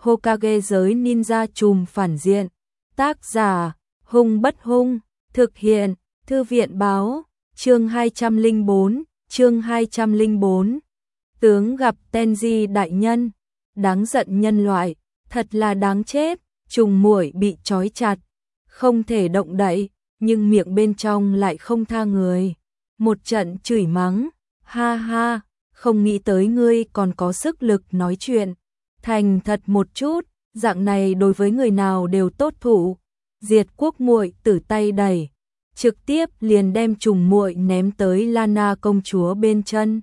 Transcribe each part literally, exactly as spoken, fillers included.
Hokage giới ninja trùm phản diện. Tác giả, hung bất hung, thực hiện, thư viện báo, chương hai trăm lẻ bốn, chương hai trăm lẻ bốn. Tướng gặp Tenji đại nhân, đáng giận nhân loại, thật là đáng chết, trùng muội bị trói chặt, không thể động đậy, nhưng miệng bên trong lại không tha người. Một trận chửi mắng, ha ha, không nghĩ tới ngươi còn có sức lực nói chuyện. Thành thật một chút, dạng này đối với người nào đều tốt thủ. Diệt Quốc muội tử tay đẩy, trực tiếp liền đem trùng muội ném tới Lana công chúa bên chân.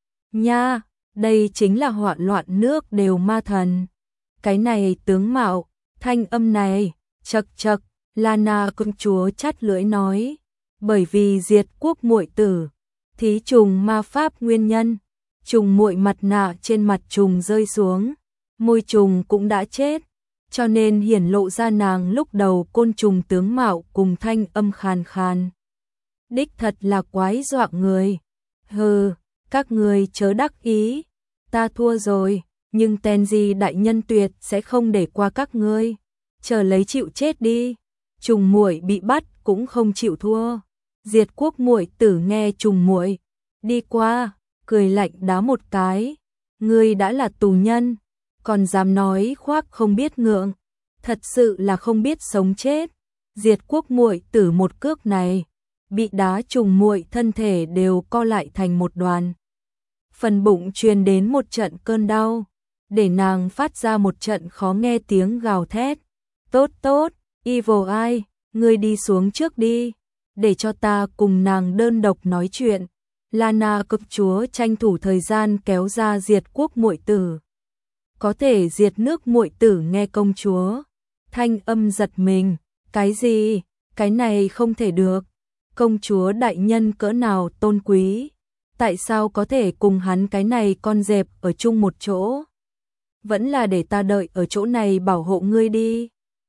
Nha, đây chính là hoạn loạn nước đều ma thần. Cái này tướng mạo, thanh âm này, chậc chậc, Lana công chúa chắt lưỡi nói, bởi vì Diệt Quốc muội tử, thí trùng ma pháp nguyên nhân, trùng muội mặt nạ trên mặt trùng rơi xuống, môi trùng cũng đã chết, cho nên hiển lộ ra nàng lúc đầu côn trùng tướng mạo cùng thanh âm khàn khàn. Đích thật là quái dọa người. Hừ, các người chớ đắc ý, ta thua rồi, nhưng Tenji đại nhân tuyệt sẽ không để qua các ngươi, chờ lấy chịu chết đi. Trùng muội bị bắt cũng không chịu thua. Diệt Quốc muội tử nghe trùng muội đi qua, cười lạnh đá một cái. Ngươi đã là tù nhân, còn dám nói khoác không biết ngượng, thật sự là không biết sống chết. Diệt Quốc muội tử một cước này, bị đá trùng muội thân thể đều co lại thành một đoàn. Phần bụng truyền đến một trận cơn đau, để nàng phát ra một trận khó nghe tiếng gào thét. Tốt tốt, Evil Eye, ngươi đi xuống trước đi, để cho ta cùng nàng đơn độc nói chuyện. Lana công chúa tranh thủ thời gian kéo ra Diệt Quốc muội tử. Có thể diệt nước muội tử nghe công chúa, thanh âm giật mình, cái gì, cái này không thể được. Công chúa đại nhân cỡ nào tôn quý, tại sao có thể cùng hắn cái này con dẹp ở chung một chỗ? Vẫn là để ta đợi ở chỗ này bảo hộ ngươi đi.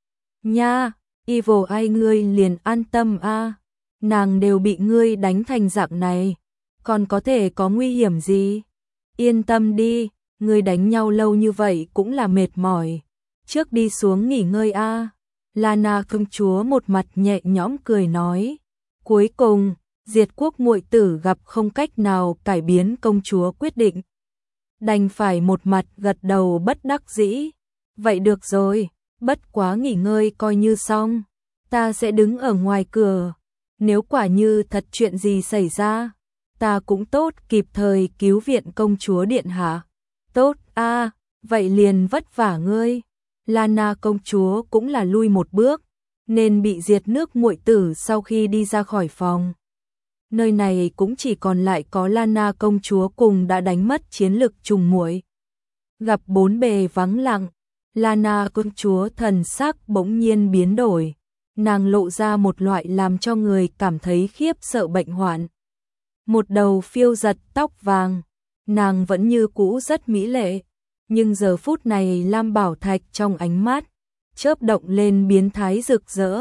Nha, Evil Eye ngươi liền an tâm a, nàng đều bị ngươi đánh thành dạng này, còn có thể có nguy hiểm gì? Yên tâm đi, ngươi đánh nhau lâu như vậy cũng là mệt mỏi, trước đi xuống nghỉ ngơi a. Lana công chúa một mặt nhẹ nhõm cười nói. Cuối cùng, Diệt Quốc muội tử gặp không cách nào cải biến công chúa quyết định, đành phải một mặt gật đầu bất đắc dĩ. Vậy được rồi, bất quá nghỉ ngơi coi như xong, ta sẽ đứng ở ngoài cửa, nếu quả như thật chuyện gì xảy ra, ta cũng tốt kịp thời cứu viện công chúa điện hạ. Tốt a, à, vậy liền vất vả ngươi. Lana công chúa cũng là lui một bước, nên bị diệt nước muội tử sau khi đi ra khỏi phòng. Nơi này cũng chỉ còn lại có Lana công chúa cùng đã đánh mất chiến lực trùng muội. Gặp bốn bề vắng lặng, Lana công chúa thần sắc bỗng nhiên biến đổi, nàng lộ ra một loại làm cho người cảm thấy khiếp sợ bệnh hoạn. Một đầu phiêu giật tóc vàng, nàng vẫn như cũ rất mỹ lệ, nhưng giờ phút này lam bảo thạch trong ánh mắt chớp động lên biến thái rực rỡ.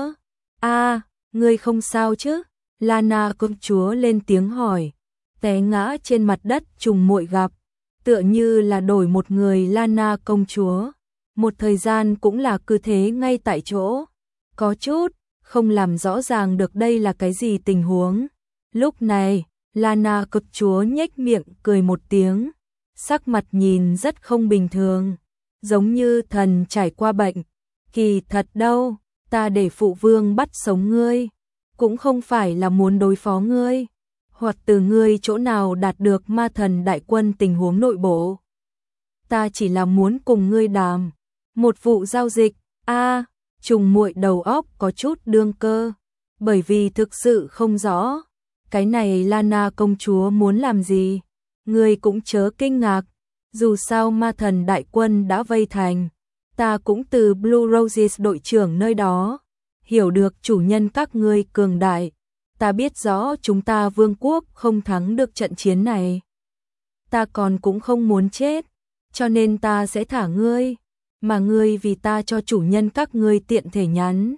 A, ngươi không sao chứ? Lana công chúa lên tiếng hỏi, té ngã trên mặt đất trùng muội gặp, tựa như là đổi một người. Lana công chúa, một thời gian cũng là cứ thế ngay tại chỗ, có chút không làm rõ ràng được đây là cái gì tình huống. Lúc này, Lana công chúa nhếch miệng cười một tiếng, sắc mặt nhìn rất không bình thường, giống như thần trải qua bệnh. Kỳ thật đâu, ta để phụ vương bắt sống ngươi, cũng không phải là muốn đối phó ngươi, hoặc từ ngươi chỗ nào đạt được ma thần đại quân tình huống nội bộ. Ta chỉ là muốn cùng ngươi đàm một vụ giao dịch. A, à, trùng muội đầu óc có chút đương cơ, bởi vì thực sự không rõ cái này Lana công chúa muốn làm gì. Ngươi cũng chớ kinh ngạc, dù sao ma thần đại quân đã vây thành, ta cũng từ Blue Roses đội trưởng nơi đó hiểu được chủ nhân các ngươi cường đại, ta biết rõ chúng ta vương quốc không thắng được trận chiến này. Ta còn cũng không muốn chết, cho nên ta sẽ thả ngươi, mà ngươi vì ta cho chủ nhân các ngươi tiện thể nhắn.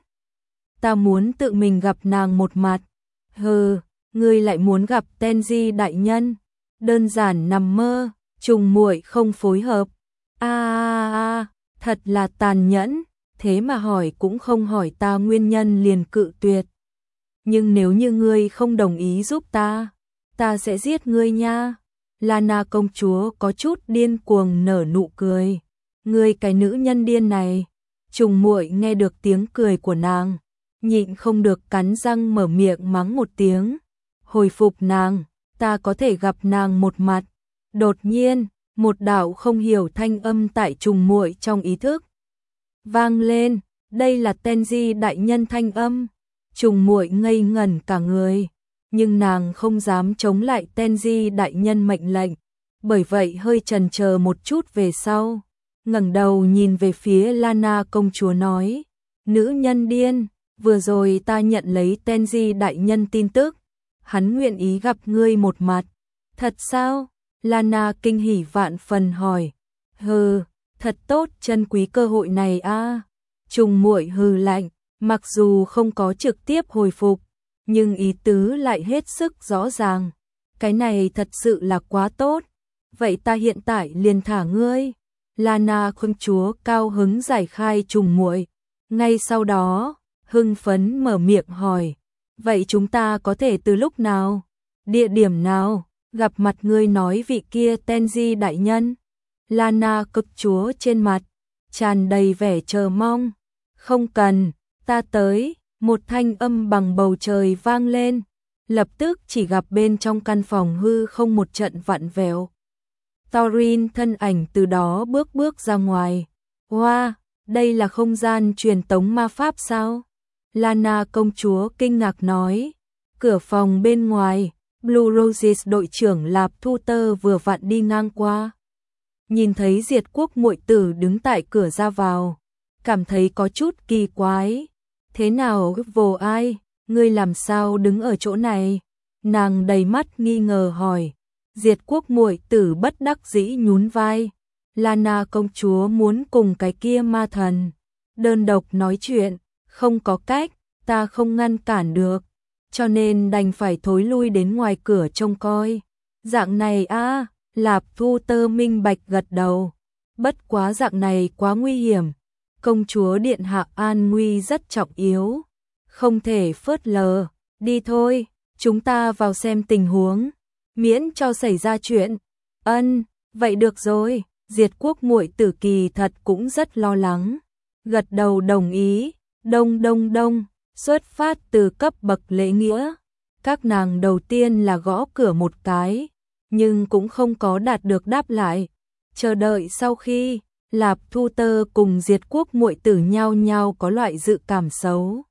Ta muốn tự mình gặp nàng một mặt. Hừ, ngươi lại muốn gặp Tenji đại nhân, đơn giản nằm mơ. Trùng muội không phối hợp. A a a, Thật là tàn nhẫn, thế mà hỏi cũng không hỏi ta nguyên nhân liền cự tuyệt. Nhưng nếu như ngươi không đồng ý giúp ta, ta sẽ giết ngươi nha. Lana công chúa có chút điên cuồng nở nụ cười. Ngươi cái nữ nhân điên này. Trùng Muội nghe được tiếng cười của nàng, nhịn không được cắn răng mở miệng mắng một tiếng. Hồi phục nàng, ta có thể gặp nàng một mặt. Đột nhiên, một đạo không hiểu thanh âm tại Trùng Muội trong ý thức vang lên, đây là Tenji đại nhân thanh âm. Trùng Muội ngây ngẩn cả người, nhưng nàng không dám chống lại Tenji đại nhân mệnh lệnh, bởi vậy hơi chần chờ một chút về sau, ngẩng đầu nhìn về phía Lana công chúa nói, nữ nhân điên, vừa rồi ta nhận lấy Tenji đại nhân tin tức, hắn nguyện ý gặp ngươi một mặt. Thật sao? Lana kinh hỉ vạn phần hỏi. Hừ, thật tốt, trân quý cơ hội này a. Trùng Muội hừ lạnh, mặc dù không có trực tiếp hồi phục, nhưng ý tứ lại hết sức rõ ràng. Cái này thật sự là quá tốt. Vậy ta hiện tại liền thả ngươi. Lana công chúa cao hứng giải khai Trùng Muội. Ngay sau đó, hưng phấn mở miệng hỏi. Vậy chúng ta có thể từ lúc nào? Địa điểm nào? Gặp mặt ngươi nói vị kia Tenji đại nhân. Lana công chúa trên mặt tràn đầy vẻ chờ mong. Không cần, ta tới. Một thanh âm bằng bầu trời vang lên, lập tức chỉ gặp bên trong căn phòng hư không một trận vặn vẹo. Thorin thân ảnh từ đó bước bước ra ngoài. Wow, đây là không gian truyền tống ma pháp sao? Lana công chúa kinh ngạc nói. Cửa phòng bên ngoài, Blue Roses đội trưởng Lạp Thu Tơ vừa vặn đi ngang qua. Nhìn thấy Diệt Quốc muội tử đứng tại cửa ra vào, cảm thấy có chút kỳ quái. Thế nào vô ai, ngươi làm sao đứng ở chỗ này? Nàng đầy mắt nghi ngờ hỏi. Diệt Quốc muội tử bất đắc dĩ nhún vai. Lana công chúa muốn cùng cái kia ma thần đơn độc nói chuyện, không có cách, ta không ngăn cản được, cho nên đành phải thối lui đến ngoài cửa trông coi. Dạng này a, à, Lạp Thu Tơ minh bạch gật đầu. Bất quá dạng này quá nguy hiểm. Công chúa điện hạ an nguy rất trọng yếu, không thể phớt lờ. Đi thôi, chúng ta vào xem tình huống, miễn cho xảy ra chuyện. Ân, vậy được rồi. Diệt Quốc muội tử kỳ thật cũng rất lo lắng, gật đầu đồng ý. Đông đông đông, xuất phát từ cấp bậc lễ nghĩa, các nàng đầu tiên là gõ cửa một cái, nhưng cũng không có đạt được đáp lại. Chờ đợi sau khi Lạp Thu Tơ cùng Diệt Quốc muội tử nhau nhau có loại dự cảm xấu.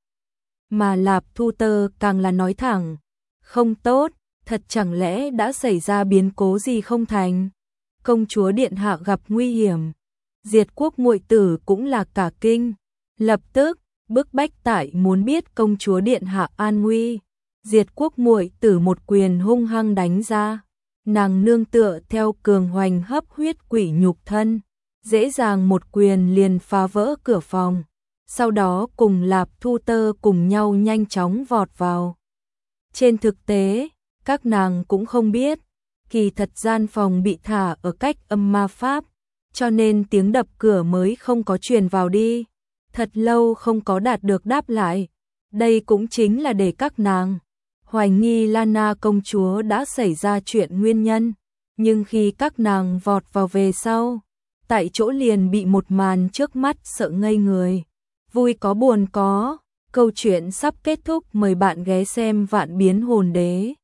Mà Lạp Thu Tơ càng là nói thẳng, không tốt, thật chẳng lẽ đã xảy ra biến cố gì không thành? Công chúa điện hạ gặp nguy hiểm. Diệt Quốc muội tử cũng là cả kinh, lập tức bức bách tại muốn biết công chúa điện hạ an nguy. Diệt Quốc muội tử một quyền hung hăng đánh ra, nàng nương tựa theo cường hoành hấp huyết quỷ nhục thân, dễ dàng một quyền liền phá vỡ cửa phòng, sau đó cùng Lạp Thu Tơ cùng nhau nhanh chóng vọt vào. Trên thực tế, các nàng cũng không biết, kỳ thật gian phòng bị thả ở cách âm ma pháp, cho nên tiếng đập cửa mới không có truyền vào đi. Thật lâu không có đạt được đáp lại, đây cũng chính là để các nàng hoài nghi Lana công chúa đã xảy ra chuyện nguyên nhân, nhưng khi các nàng vọt vào về sau, tại chỗ liền bị một màn trước mắt sợ ngây người. Vui có buồn có, câu chuyện sắp kết thúc, mời bạn ghé xem Vạn Biến Hồn Đế.